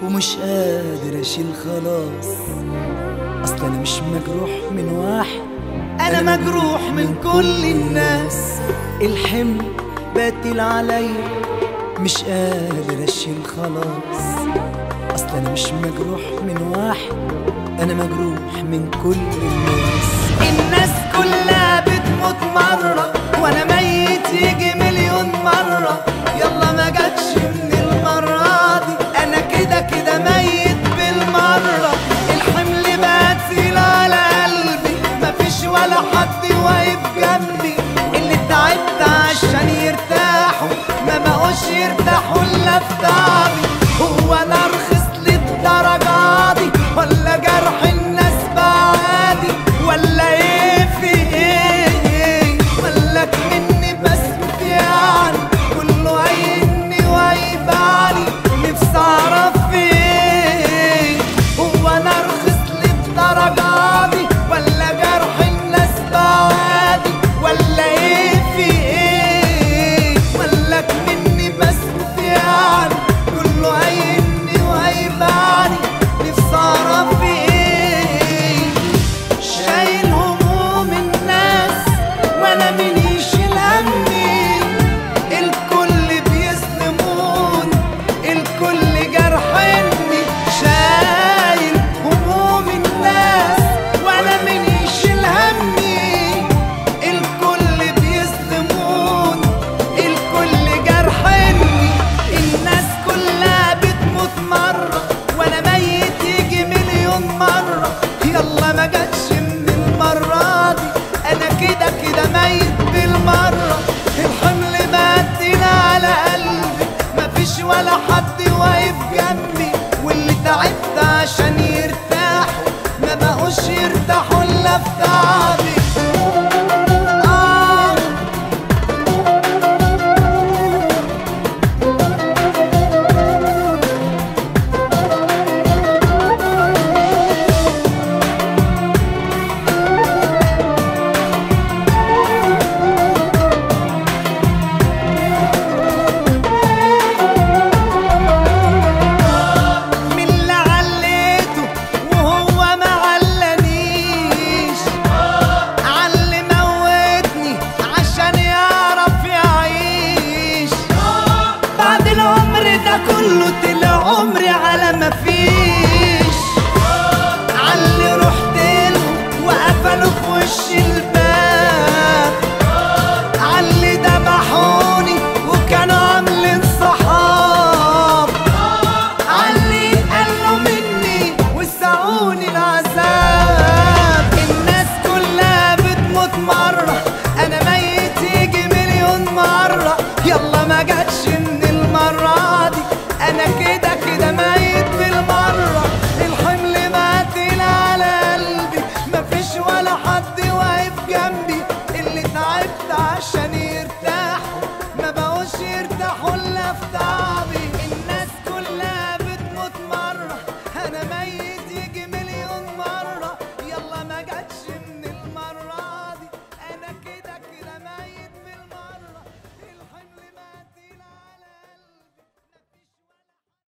ومش قادر اشيل خلاص. اصل انا مش مجروح من واحد، انا مجروح من كل الناس. الحمل باتل عليا مش قادر اشيل خلاص. اصل انا مش مجروح من واحد، انا مجروح من كل الناس. الناس كلها بتموت مرة وانا ميت يجي مليون مرة. يلا ما جاتش من المرة دي، انا كده كده ميت بالمرة. الحمل بقى تقيل على قلبي، مفيش ولا حد واقف جنبي. اللي تعبت عشان يرتاحوا ما بقوش يرتاحوا الا في تعبي. هو انا ارخص للدرجة دي ولا جرح الناس بقى عادي ولا ايه في ايه؟ مالك مني بس يعني كله عيني وعيباني. نفسي اعرف في ايه؟ هو انا ارخص للدرجة دي ولا جرح الناس بقى عادي ولا ايه في ايه؟ مالك مني بس يعني كله عيني وعيباني. نفسي اعرف في ايه؟ شايل هموم الناس وانا مين يشيل همي؟ الكل بيظلمون، الكل جرحني. شايل هموم الناس وانا مين يشيل همي؟ الكل بيظلمون، الكل جرحني. الناس كلها بتموت مرة وانا ميت يجي مليون مرة. يلا ما جاتش من المرة دي، انا كده كده ميت بالمرة. الحمل بقتل على قلبي، مفيش ولا حد واقف جنبي. واللي تعبت عشان يرتاحوا ما بقوش يرتاحوا الا في تعبي.